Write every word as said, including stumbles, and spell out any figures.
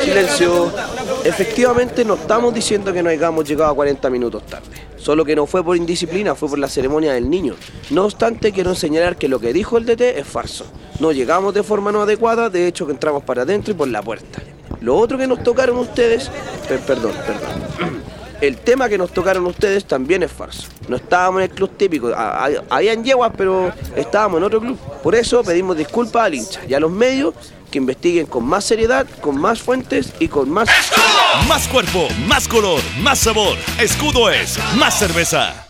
Silencio. Efectivamente no estamos diciendo que no hayamos llegado a cuarenta minutos tarde. Solo que no fue por indisciplina, fue por la ceremonia del niño. No obstante, quiero señalar que lo que dijo el D T es falso. No llegamos de forma no adecuada, de hecho que entramos para adentro y por la puerta. Lo otro que nos tocaron ustedes... Per perdón, perdón. El tema que nos tocaron ustedes también es falso. No estábamos en el club típico. Habían yeguas, pero estábamos en otro club. Por eso pedimos disculpas al hincha y a los medios que investiguen con más seriedad, con más fuentes y con más... Más cuerpo, más color, más sabor. Escudo es más cerveza.